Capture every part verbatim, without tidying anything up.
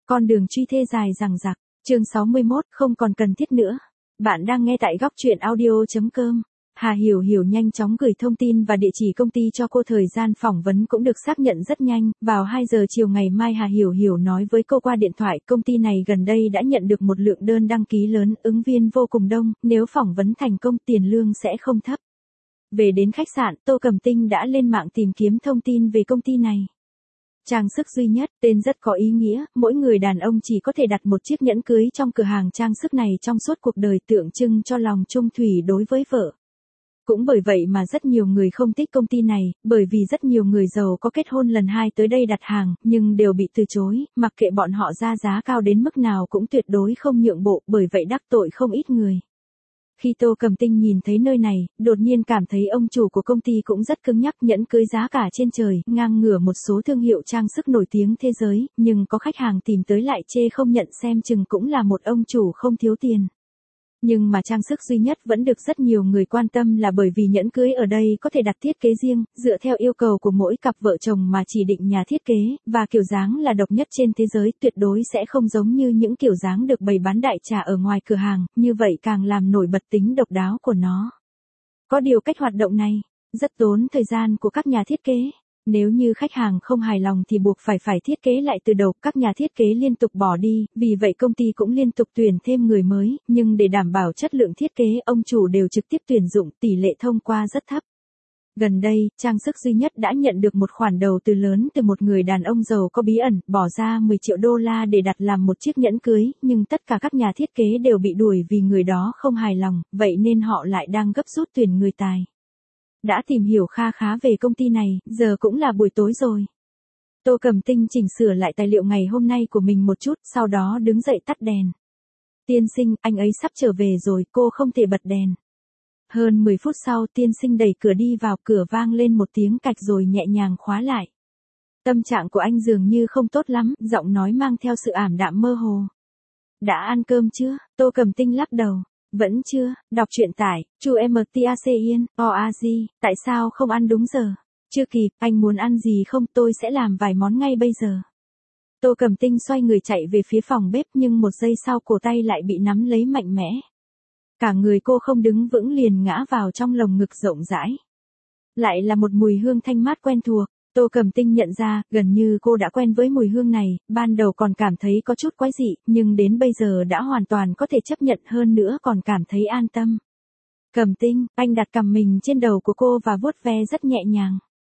Con đường truy thê dài dằng dặc, chương sáu mươi mốt, không còn cần thiết nữa. Bạn đang nghe tại góc truyện audio chấm com. Hà Hiểu Hiểu nhanh chóng gửi thông tin và địa chỉ công ty cho cô, thời gian phỏng vấn cũng được xác nhận rất nhanh. Vào hai giờ chiều ngày mai Hà Hiểu Hiểu nói với cô qua điện thoại, công ty này gần đây đã nhận được một lượng đơn đăng ký lớn, ứng viên vô cùng đông, nếu phỏng vấn thành công tiền lương sẽ không thấp. Về đến khách sạn, Tô Cẩm Tinh đã lên mạng tìm kiếm thông tin về công ty này. Trang sức duy nhất, tên rất có ý nghĩa, mỗi người đàn ông chỉ có thể đặt một chiếc nhẫn cưới trong cửa hàng trang sức này trong suốt cuộc đời, tượng trưng cho lòng trung thủy đối với vợ. Cũng bởi vậy mà rất nhiều người không thích công ty này, bởi vì rất nhiều người giàu có kết hôn lần hai tới đây đặt hàng, nhưng đều bị từ chối, mặc kệ bọn họ ra giá cao đến mức nào cũng tuyệt đối không nhượng bộ, bởi vậy đắc tội không ít người. Khi Tô Cẩm Tinh nhìn thấy nơi này, đột nhiên cảm thấy ông chủ của công ty cũng rất cứng nhắc, nhẫn cưới giá cả trên trời, ngang ngửa một số thương hiệu trang sức nổi tiếng thế giới, nhưng có khách hàng tìm tới lại chê không nhận, xem chừng cũng là một ông chủ không thiếu tiền. Nhưng mà trang sức duy nhất vẫn được rất nhiều người quan tâm là bởi vì nhẫn cưới ở đây có thể đặt thiết kế riêng, dựa theo yêu cầu của mỗi cặp vợ chồng mà chỉ định nhà thiết kế, và kiểu dáng là độc nhất trên thế giới, tuyệt đối sẽ không giống như những kiểu dáng được bày bán đại trà ở ngoài cửa hàng, như vậy càng làm nổi bật tính độc đáo của nó. Có điều cách hoạt động này rất tốn thời gian của các nhà thiết kế. Nếu như khách hàng không hài lòng thì buộc phải phải thiết kế lại từ đầu, các nhà thiết kế liên tục bỏ đi, vì vậy công ty cũng liên tục tuyển thêm người mới, nhưng để đảm bảo chất lượng thiết kế, ông chủ đều trực tiếp tuyển dụng, tỷ lệ thông qua rất thấp. Gần đây, trang sức duy nhất đã nhận được một khoản đầu tư lớn từ một người đàn ông giàu có bí ẩn, bỏ ra mười triệu đô la để đặt làm một chiếc nhẫn cưới, nhưng tất cả các nhà thiết kế đều bị đuổi vì người đó không hài lòng, vậy nên họ lại đang gấp rút tuyển người tài. Đã tìm hiểu kha khá về công ty này, giờ cũng là buổi tối rồi. Tô Cẩm Tinh chỉnh sửa lại tài liệu ngày hôm nay của mình một chút, sau đó đứng dậy tắt đèn. Tiên sinh, anh ấy sắp trở về rồi, cô không thể bật đèn. Hơn mười phút sau, tiên sinh đẩy cửa đi vào, cửa vang lên một tiếng cạch rồi nhẹ nhàng khóa lại. Tâm trạng của anh dường như không tốt lắm, giọng nói mang theo sự ảm đạm mơ hồ. Đã ăn cơm chưa? Tô Cẩm Tinh lắc đầu. Vẫn chưa, đọc truyện tải, chu em tê a xê yên, o a gi, tại sao không ăn đúng giờ? Chưa kịp, anh muốn ăn gì không, tôi sẽ làm vài món ngay bây giờ. Tô Cẩm Tinh xoay người chạy về phía phòng bếp, nhưng một giây sau cổ tay lại bị nắm lấy mạnh mẽ. Cả người cô không đứng vững liền ngã vào trong lồng ngực rộng rãi. Lại là một mùi hương thanh mát quen thuộc. Tô Cẩm Tinh nhận ra, gần như cô đã quen với mùi hương này, ban đầu còn cảm thấy có chút quái dị, nhưng đến bây giờ đã hoàn toàn có thể chấp nhận, hơn nữa còn cảm thấy an tâm. Cẩm Tinh, anh đặt cằm mình trên đầu của cô và vuốt ve rất nhẹ nhàng.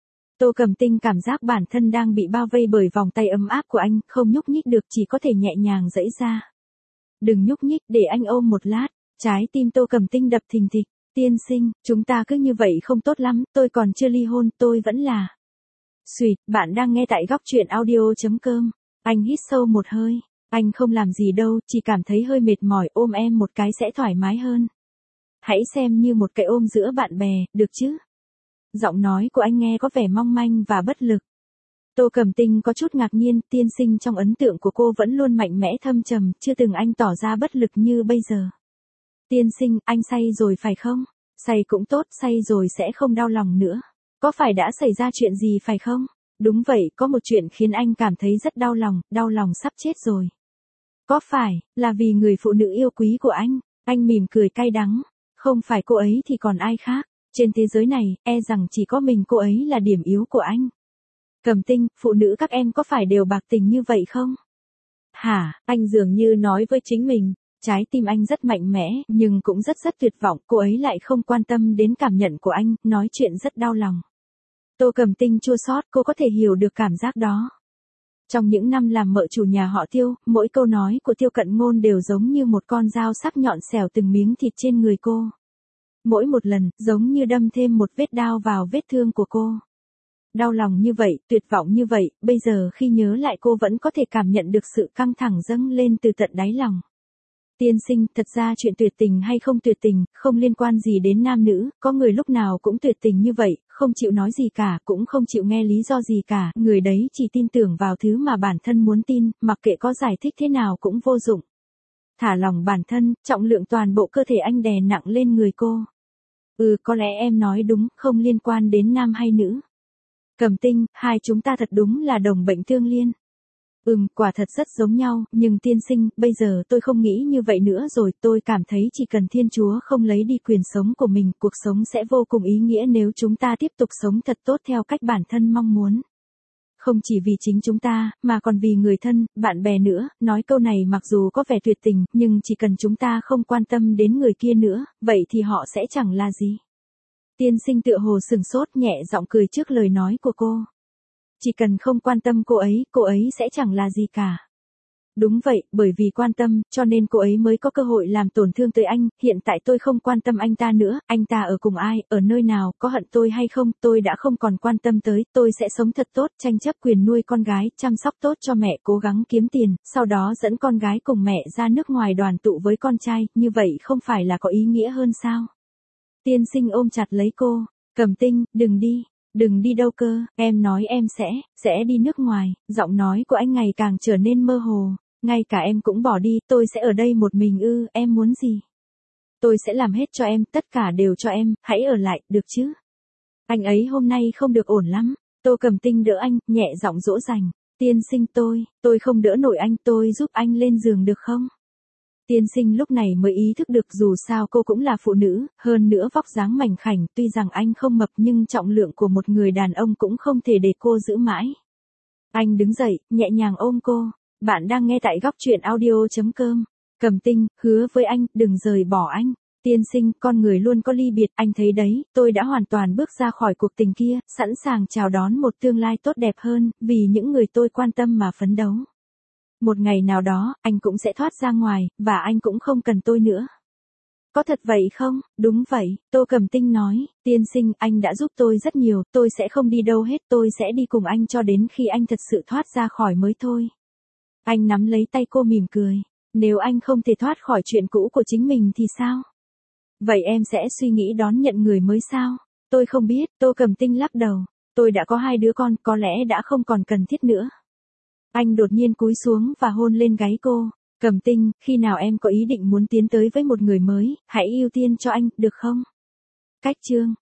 Tô Cẩm Tinh cảm giác bản thân đang bị bao vây bởi vòng tay ấm áp của anh, không nhúc nhích được, chỉ có thể nhẹ nhàng giãy ra. Đừng nhúc nhích, để anh ôm một lát. Trái tim Tô Cẩm Tinh đập thình thịch. Tiên sinh, chúng ta cứ như vậy không tốt lắm, tôi còn chưa ly hôn, tôi vẫn là... Xuyệt, bạn đang nghe tại góc truyện audio chấm com. Anh hít sâu một hơi. Anh không làm gì đâu, chỉ cảm thấy hơi mệt mỏi, ôm em một cái sẽ thoải mái hơn. Hãy xem như một cái ôm giữa bạn bè, được chứ? Giọng nói của anh nghe có vẻ mong manh và bất lực. Tô Cẩm Tinh có chút ngạc nhiên, tiên sinh trong ấn tượng của cô vẫn luôn mạnh mẽ thâm trầm, chưa từng anh tỏ ra bất lực như bây giờ. Tiên sinh, anh say rồi phải không? Say cũng tốt, say rồi sẽ không đau lòng nữa. Có phải đã xảy ra chuyện gì phải không? Đúng vậy, có một chuyện khiến anh cảm thấy rất đau lòng, đau lòng sắp chết rồi. Có phải, là vì người phụ nữ yêu quý của anh? Anh mỉm cười cay đắng. Không phải cô ấy thì còn ai khác. Trên thế giới này, e rằng chỉ có mình cô ấy là điểm yếu của anh. Cẩm Tinh, phụ nữ các em có phải đều bạc tình như vậy không? Hả, anh dường như nói với chính mình. Trái tim anh rất mạnh mẽ, nhưng cũng rất rất tuyệt vọng, cô ấy lại không quan tâm đến cảm nhận của anh, nói chuyện rất đau lòng. Tô Cẩm Tinh chua xót, cô có thể hiểu được cảm giác đó. Trong những năm làm mợ chủ nhà họ Tiêu, mỗi câu nói của Tiêu Cận Ngôn đều giống như một con dao sắc nhọn xẻo từng miếng thịt trên người cô. Mỗi một lần, giống như đâm thêm một vết đao vào vết thương của cô. Đau lòng như vậy, tuyệt vọng như vậy, bây giờ khi nhớ lại cô vẫn có thể cảm nhận được sự căng thẳng dâng lên từ tận đáy lòng. Tiên sinh, thật ra chuyện tuyệt tình hay không tuyệt tình, không liên quan gì đến nam nữ, có người lúc nào cũng tuyệt tình như vậy, không chịu nói gì cả, cũng không chịu nghe lý do gì cả, người đấy chỉ tin tưởng vào thứ mà bản thân muốn tin, mặc kệ có giải thích thế nào cũng vô dụng. Thả lòng bản thân, trọng lượng toàn bộ cơ thể anh đè nặng lên người cô. Ừ, có lẽ em nói đúng, không liên quan đến nam hay nữ. Cẩm Tinh, hai chúng ta thật đúng là đồng bệnh tương liên. Ừm, quả thật rất giống nhau, nhưng tiên sinh, bây giờ tôi không nghĩ như vậy nữa rồi, tôi cảm thấy chỉ cần Thiên Chúa không lấy đi quyền sống của mình, cuộc sống sẽ vô cùng ý nghĩa nếu chúng ta tiếp tục sống thật tốt theo cách bản thân mong muốn. Không chỉ vì chính chúng ta, mà còn vì người thân, bạn bè nữa, nói câu này mặc dù có vẻ tuyệt tình, nhưng chỉ cần chúng ta không quan tâm đến người kia nữa, vậy thì họ sẽ chẳng là gì. Tiên sinh tựa hồ sừng sốt nhẹ giọng cười trước lời nói của cô. Chỉ cần không quan tâm cô ấy, cô ấy sẽ chẳng là gì cả. Đúng vậy, bởi vì quan tâm, cho nên cô ấy mới có cơ hội làm tổn thương tới anh, hiện tại tôi không quan tâm anh ta nữa, anh ta ở cùng ai, ở nơi nào, có hận tôi hay không, tôi đã không còn quan tâm tới, tôi sẽ sống thật tốt, tranh chấp quyền nuôi con gái, chăm sóc tốt cho mẹ, cố gắng kiếm tiền, sau đó dẫn con gái cùng mẹ ra nước ngoài đoàn tụ với con trai, như vậy không phải là có ý nghĩa hơn sao? Tiên sinh ôm chặt lấy cô, Cẩm Tinh, đừng đi. Đừng đi đâu cơ, em nói em sẽ, sẽ đi nước ngoài, giọng nói của anh ngày càng trở nên mơ hồ, ngay cả em cũng bỏ đi, tôi sẽ ở đây một mình ư, em muốn gì? Tôi sẽ làm hết cho em, tất cả đều cho em, hãy ở lại, được chứ? Anh ấy hôm nay không được ổn lắm, Tô Cẩm Tinh đỡ anh, nhẹ giọng dỗ dành, tiên sinh tôi, tôi không đỡ nổi anh, tôi giúp anh lên giường được không? Tiên sinh lúc này mới ý thức được dù sao cô cũng là phụ nữ, hơn nữa vóc dáng mảnh khảnh, tuy rằng anh không mập nhưng trọng lượng của một người đàn ông cũng không thể để cô giữ mãi. Anh đứng dậy, nhẹ nhàng ôm cô. Bạn đang nghe tại góc truyện audio chấm com. Cẩm Tinh, hứa với anh, đừng rời bỏ anh. Tiên sinh, con người luôn có ly biệt, anh thấy đấy, tôi đã hoàn toàn bước ra khỏi cuộc tình kia, sẵn sàng chào đón một tương lai tốt đẹp hơn, vì những người tôi quan tâm mà phấn đấu. Một ngày nào đó, anh cũng sẽ thoát ra ngoài, và anh cũng không cần tôi nữa. Có thật vậy không? Đúng vậy, Tô Cẩm Tinh nói, tiên sinh, anh đã giúp tôi rất nhiều, tôi sẽ không đi đâu hết, tôi sẽ đi cùng anh cho đến khi anh thật sự thoát ra khỏi mới thôi. Anh nắm lấy tay cô mỉm cười, nếu anh không thể thoát khỏi chuyện cũ của chính mình thì sao? Vậy em sẽ suy nghĩ đón nhận người mới sao? Tôi không biết, Tô Cẩm Tinh lắc đầu, tôi đã có hai đứa con, có lẽ đã không còn cần thiết nữa. Anh đột nhiên cúi xuống và hôn lên gáy cô. Cẩm Tinh, khi nào em có ý định muốn tiến tới với một người mới, hãy ưu tiên cho anh, được không? Cách chương